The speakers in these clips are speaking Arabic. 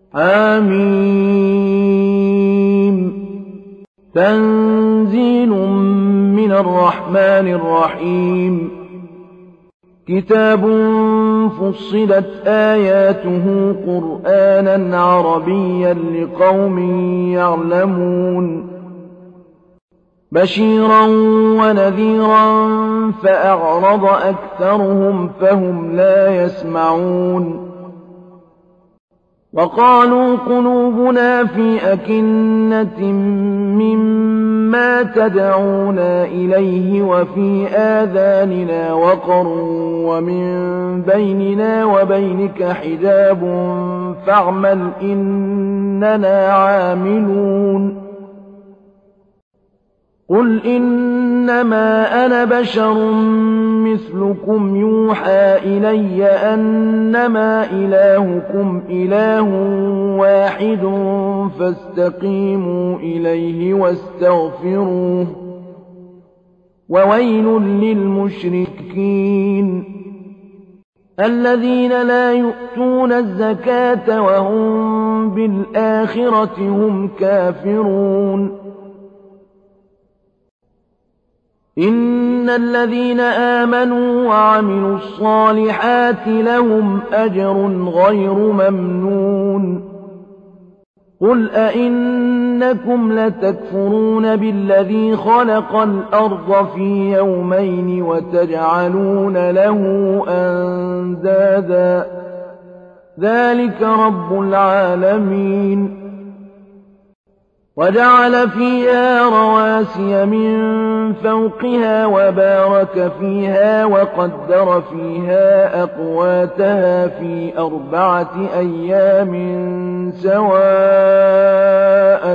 حم تنزيل من الرحمن الرحيم كتاب فصلت آياته قرآنا عربيا لقوم يعلمون بشيرا ونذيرا فأعرض أكثرهم فهم لا يسمعون وقالوا قلوبنا في أكنة مما تدعونا إليه وفي آذاننا وقر ومن بيننا وبينك حجاب فاعمل إننا عاملون قل إنما أنا بشر مثلكم يوحى إلي أنما إلهكم إله واحد فاستقيموا إليه واستغفروه وويل للمشركين الذين لا يؤتون الزكاة وهم بالآخرة هم كافرون إن الذين آمنوا وعملوا الصالحات لهم أجر غير ممنون قل أئنكم لتكفرون بالذي خلق الأرض في يومين وتجعلون له أندادا ذلك رب العالمين وجعل فيها رواسي من فوقها وبارك فيها وقدر فيها أقواتها في 4 أيام سواء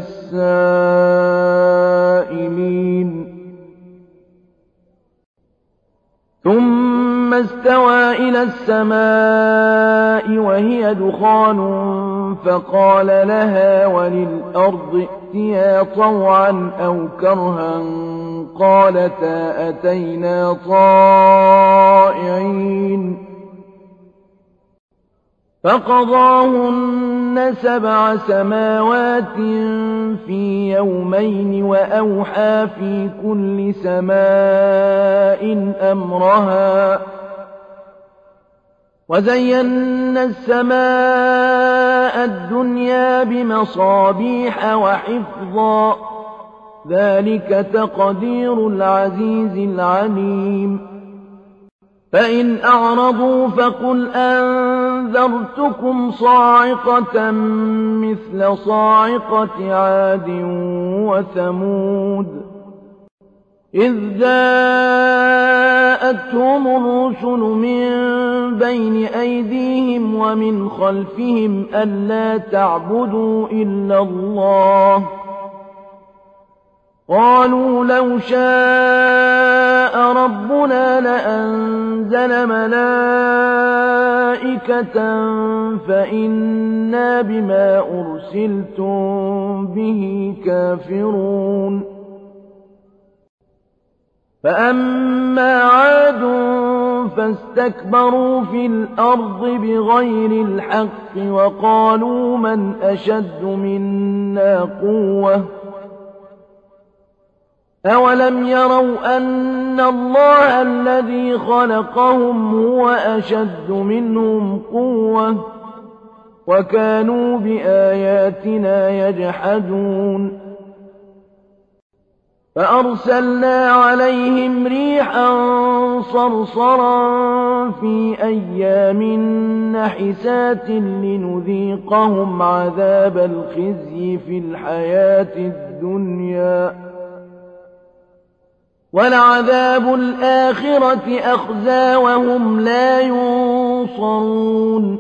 للسائلين ثم استوى إلى السماء وهي دخان فقال لها وللأرض ائتيا طوعا أو كرها قالتا أتينا طائعين فقضاهن 7 سماوات في يومين وأوحى في كل سماء أمرها وزينا السماء الدنيا بمصابيح وحفظا ذلك تقدير العزيز العليم فإن أعرضوا فقل أنذرتكم صاعقة مثل صاعقة عاد وثمود إذ جاءتهم الرسل من بين أيديهم ومن خلفهم ألا تعبدوا إلا الله قالوا لو شاء ربنا لأنزل ملائكة فإنا بما أرسلتم به كافرون فأما عاد فاستكبروا في الأرض بغير الحق وقالوا من أشد منا قوة أولم يروا أن الله الذي خلقهم هو أشد منهم قوة وكانوا بآياتنا يجحدون فأرسلنا عليهم ريحا صرصرا في أيام نحسات لنذيقهم عذاب الخزي في الحياة الدنيا ولعذاب الآخرة أخزى وهم لا ينصرون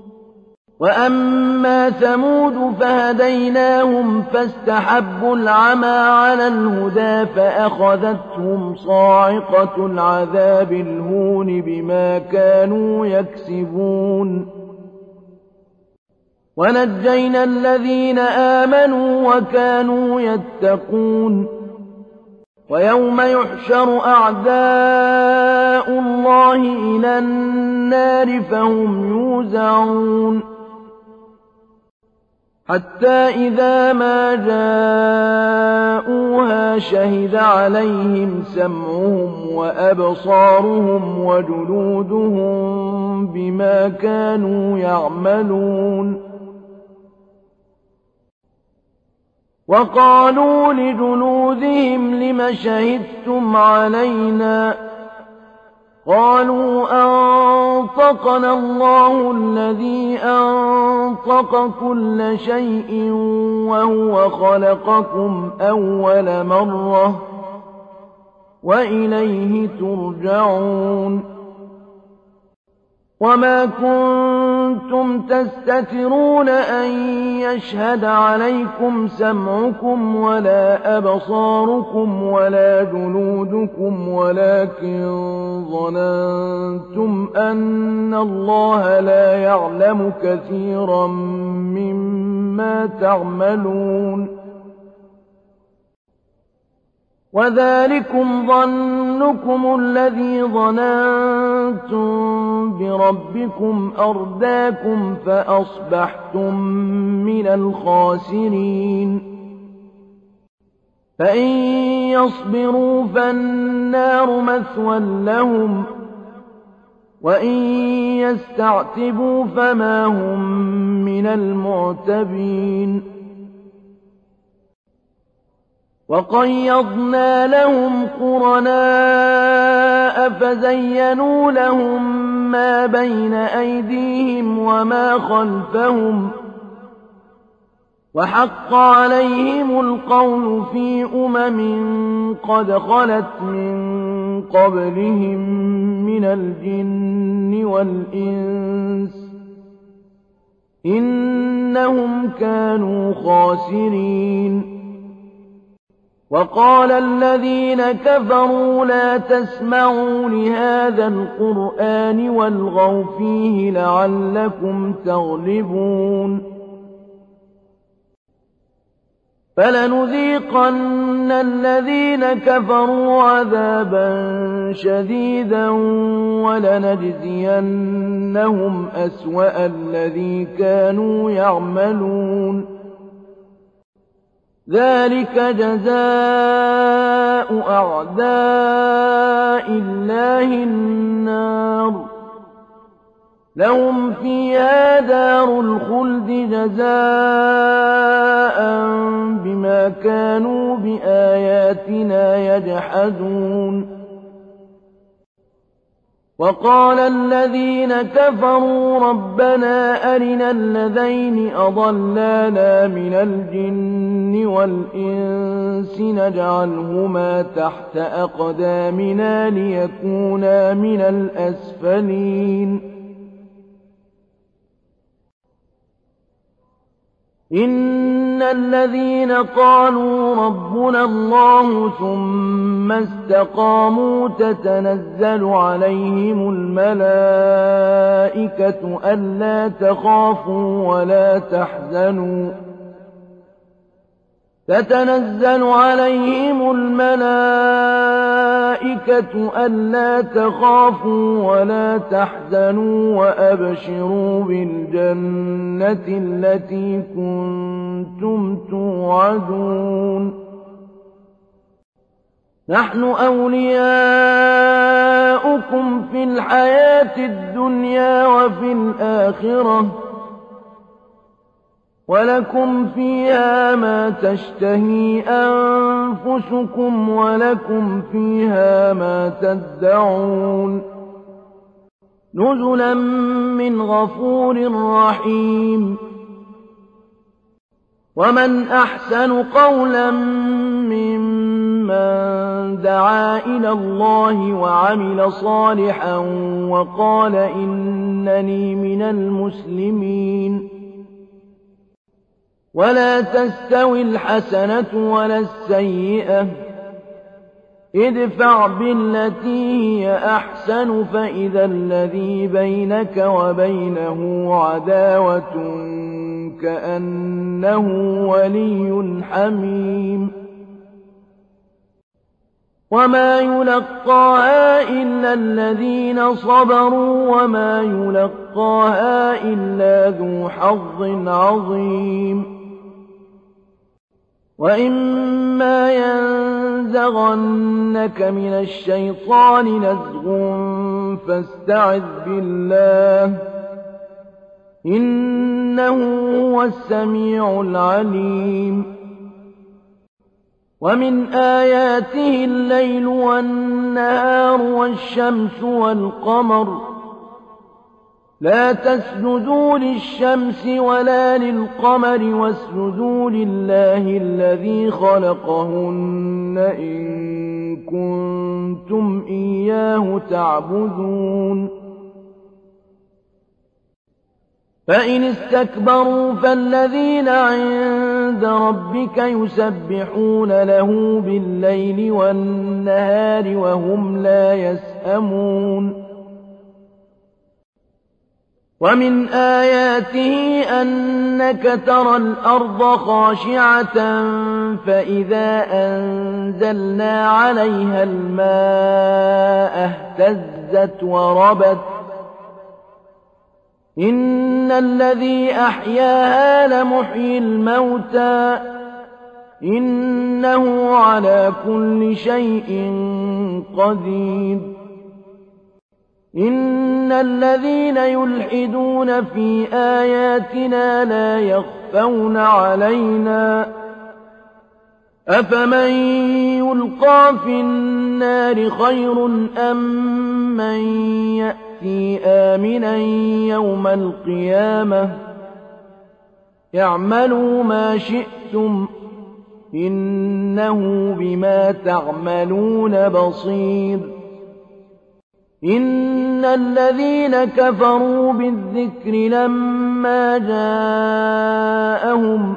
وأما ثمود فهديناهم فاستحبوا العمى على الهدى فأخذتهم صاعقة العذاب الهون بما كانوا يكسبون ونجينا الذين آمنوا وكانوا يتقون ويوم يحشر أعداء الله إلى النار فهم يوزعون حتى إذا ما جاءوها شهد عليهم سمعهم وأبصارهم وجلودهم بما كانوا يعملون وقالوا لجلودهم لم شهدتم علينا قالوا أنطقنا الله الذي أنطق كل شيء وهو خلقكم أول مرة وإليه ترجعون وما كنتم تستترون أن يشهد عليكم سمعكم ولا أبصاركم ولا جلودكم ولكن ظننتم أن الله لا يعلم كثيرا مما تعملون وذلكم ظنكم الذي ظننتم بربكم أرداكم فأصبحتم من الخاسرين فإن يصبروا فالنار مثوى لهم وإن يستعتبوا فما هم من المعتبين وقيضنا لهم قرناء فزينوا لهم ما بين أيديهم وما خلفهم وحق عليهم القول في قد خلت من قبلهم من الجن والإنس إنهم كانوا خاسرين وقال الذين كفروا لا تسمعوا لهذا القرآن والغوا فيه لعلكم تغلبون فلنذيقن الذين كفروا عذابا شديدا ولنجزينهم أسوأ الذي كانوا يعملون ذلك جزاء أعداء الله النار لهم فيها دار الخلد جزاء بما كانوا بآياتنا يجحدون وقال الذين كفروا ربنا أرنا الذين أضلانا من الجن والإنس نجعلهما تحت أقدامنا ليكونا من الأسفلين إن الذين قالوا ربنا الله ثم استقاموا تتنزل عليهم الملائكة ألا تخافوا ولا تحزنوا تتنزل عليهم الملائكة ألا تخافوا ولا تحزنوا وأبشروا بالجنة التي كنتم توعدون نحن أولياؤكم في الحياة الدنيا وفي الآخرة ولكم فيها ما تشتهي أنفسكم ولكم فيها ما تدعون نزلا من غفور رحيم ومن أحسن قولا ممن دعا إلى الله وعمل صالحا وقال إنني من المسلمين ولا تستوي الحسنة ولا السيئة ادفع بالتي هي أحسن فإذا الذي بينك وبينه عداوة كأنه ولي حميم وما يلقاها إلا الذين صبروا وما يلقاها إلا ذو حظ عظيم وَإِمَّا يَنزَغَنَّكَ مِنَ الشَّيْطَانِ نَزْغٌ فَاسْتَعِذْ بِاللَّهِ ۖ إِنَّهُ هُوَ السَّمِيعُ الْعَلِيمُ وَمِنْ آيَاتِهِ اللَّيْلُ وَالنَّهَارُ وَالشَّمْسُ وَالْقَمَرُ لَا تَسْجُدُوا لِلشَّمْسِ وَلَا لِلْقَمَرِ وَاسْجُدُوا لِلَّهِ الَّذِي خَلَقَهُنَّ إِن كُنتُمْ إِيَّاهُ تَعْبُدُونَ فَإِنِ اسْتَكْبَرُوا فَالَّذِينَ عِندَ رَبِّكَ يُسَبِّحُونَ لَهُ بِاللَّيْلِ وَالنَّهَارِ وَهُمْ لَا يَسْأَمُونَ وَمِنْ آيَاتِهِ أَنَّكَ تَرَى الْأَرْضَ خَاشِعَةً فَإِذَا أَنزَلْنَا عَلَيْهَا الْمَاءَ اهْتَزَّتْ وَرَبَتْ ۚ إِنَّ الَّذِي أَحْيَاهَا لَمُحْيِي الْمَوْتَىٰ ۚ إِنَّهُ عَلَىٰ كُلِّ شَيْءٍ قَدِيرٌ إِنَّ الَّذِينَ يُلْحِدُونَ فِي آيَاتِنَا لَا يَخْفَوْنَ عَلَيْنَا ۗ أَفَمَن يُلْقَىٰ فِي النَّارِ خَيْرٌ أَم مَّن يَأْتِي آمِنًا يَوْمَ الْقِيَامَةِ ۚ اعْمَلُوا مَا شِئْتُمْ ۖ إِنَّهُ بِمَا تَعْمَلُونَ بَصِيرٌ إِنَّ الَّذِينَ كَفَرُوا بِالذِّكْرِ لَمَّا جَاءَهُمْ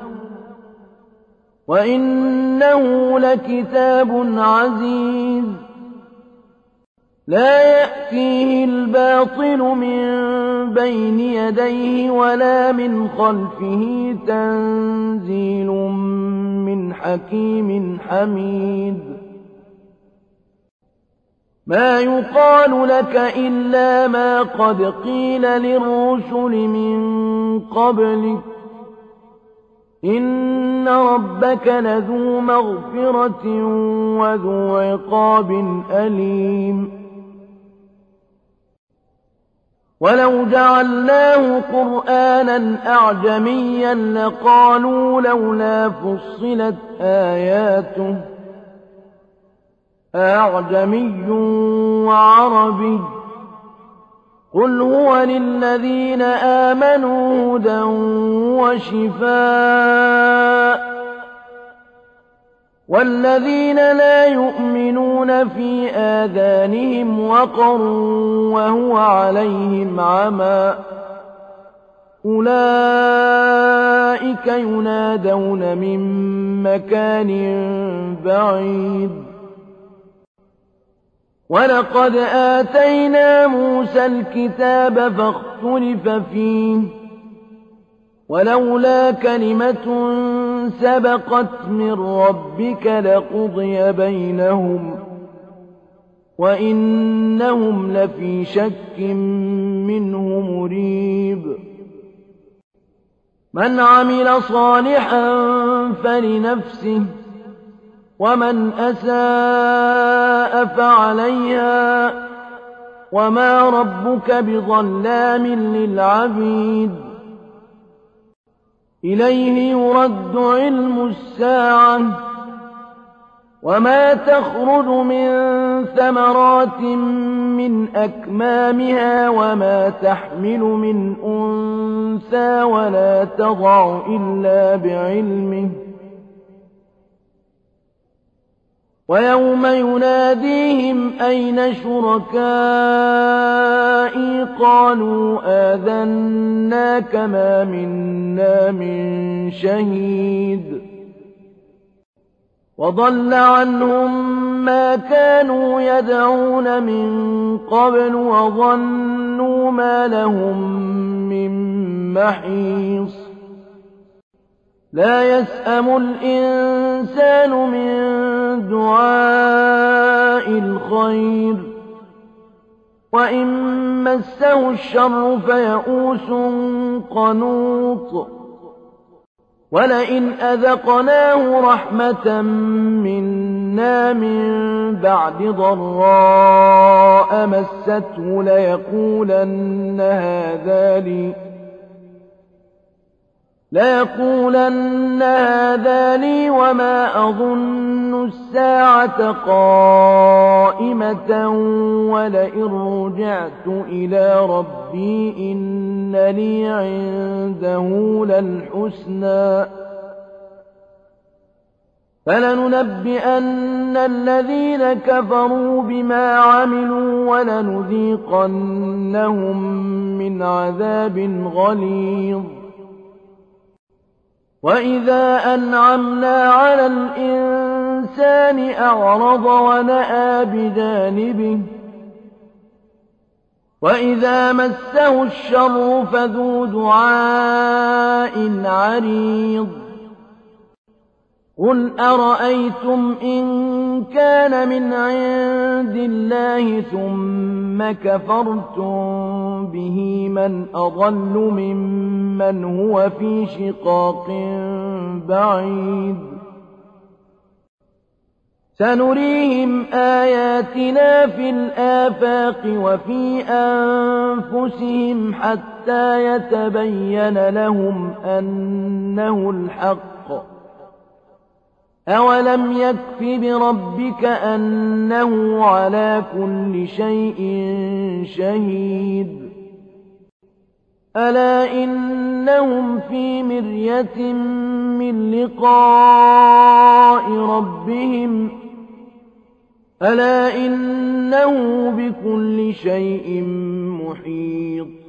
وَإِنَّهُ لَكِتَابٌ عَزِيزٌ لَّا يَأْتِيهِ الْبَاطِلُ مِن بَيْنِ يَدَيْهِ وَلَا مِنْ خَلْفِهِ تَنزِيلٌ مِّنْ حَكِيمٍ حَمِيدٍ مَا يُقَالُ لَكَ إِلَّا مَا قَدْ قِيلَ لِلرُّسُلِ مِن قَبْلِكَ ۚ إِنَّ رَبَّكَ لَذُو مَغْفِرَةٍ وَذُو عِقَابٍ أَلِيمٍ وَلَوْ جَعَلْنَاهُ قُرْآنًا أَعْجَمِيًّا لَّقَالُوا لَوْلَا فُصِّلَتْ آيَاتُهُ ۖ أَأَعْجَمِيٌّ وَعَرَبِيٌّ ۗ قُلْ هُوَ لِلَّذِينَ آمَنُوا هُدًى وَشِفَاءٌ ۖ وَالَّذِينَ لَا يُؤْمِنُونَ فِي آذَانِهِمْ وَقْرٌ وَهُوَ عَلَيْهِمْ عَمًى ۚ أُولَٰئِكَ يُنَادَوْنَ مِن مَّكَانٍ بَعِيدٍ وَلَقَدْ آتَيْنَا مُوسَى الْكِتَابَ فَاخْتُلِفَ فِيهِ ۚ وَلَوْلَا كَلِمَةٌ سَبَقَتْ مِن رَّبِّكَ لَقُضِيَ بَيْنَهُمْ ۚ وَإِنَّهُمْ لَفِي شَكٍّ مِّنْهُ مُرِيبٍ مَنْ عَمِلَ صَالِحًا فَلِنَفْسِهِ ۖ وَمَنْ أَسَاءَ فَعَلَيْهَا ۗ وَمَا رَبُّكَ بِظَلَّامٍ لِّلْعَبِيدِ إِلَيْهِ يُرَدُّ عِلْمُ السَّاعَةِ ۚ وَمَا تَخْرُجُ مِن ثَمَرَاتٍ مِّنْ أَكْمَامِهَا وَمَا تَحْمِلُ مِنْ أُنثَىٰ وَلَا تَضَعُ إِلَّا بِعِلْمِهِ ۚ وَيَوْمَ يُنَادِيهِمْ أَيْنَ شُرَكَائِي قَالُوا آذَنَّاكَ مَا مِنَّا مِن شَهِيدٍ وَضَلَّ عَنْهُم مَّا كَانُوا يَدْعُونَ مِن قَبْلُ وَظَنُّوا مَا لَهُم مِّن مَّحِيصٍ لَّا يَسْأَمُ الْإِنسَانُ مِن دُعَاءِ الْخَيْرِ وَإِن مَّسَّهُ الشَّرُّ فَيَئُوسٌ قَنُوطٌ وَلَئِنْ أَذَقْنَاهُ رَحْمَةً مِّنَّا مِن بَعْدِ ضَرَّاءَ مَسَّتْهُ لَيَقُولَنَّ هَٰذَا لِي وَمَا أَظُنُّ السَّاعَةَ قَائِمَةً وَلَئِن رُّجِعْتُ إِلَىٰ رَبِّي إِنَّ لِي عِندَهُ لَلْحُسْنَىٰ ۚ فَلَنُنَبِّئَنَّ الَّذِينَ كَفَرُوا بِمَا عَمِلُوا وَلَنُذِيقَنَّهُم مِّنْ عَذَابٍ غَلِيظٍ وَإِذَا أَنْعَمْنَا عَلَى الْإِنسَانِ أَعْرَضَ وَنَأَىٰ بِجَانِبِهِ وَإِذَا مَسَّهُ الشَّرُّ فَذُو دُعَاءٍ عَرِيضٍ قُلْ أَرَأَيْتُمْ إِن كَانَ مِنْ عِندِ اللَّهِ ثُمَّ كَفَرْتُم بِهِ مَنْ أَضَلُّ مِمَّنْ هُوَ فِي شِقَاقٍ بَعِيدٍ سَنُرِيهِمْ آيَاتِنَا فِي الْآفَاقِ وَفِي أَنفُسِهِمْ حَتَّىٰ يَتَبَيَّنَ لَهُمْ أَنَّهُ الْحَقُّ أَوَلَمْ يَكْفِ بِرَبِّكَ أَنَّهُ عَلَىٰ كُلِّ شَيْءٍ شَهِيدٌ أَلَا إِنَّهُمْ فِي مِرْيَةٍ مِّن لِّقَاءِ رَبِّهِمْ أَلَا إِنَّهُ بِكُلِّ شَيْءٍ مُّحِيطٌ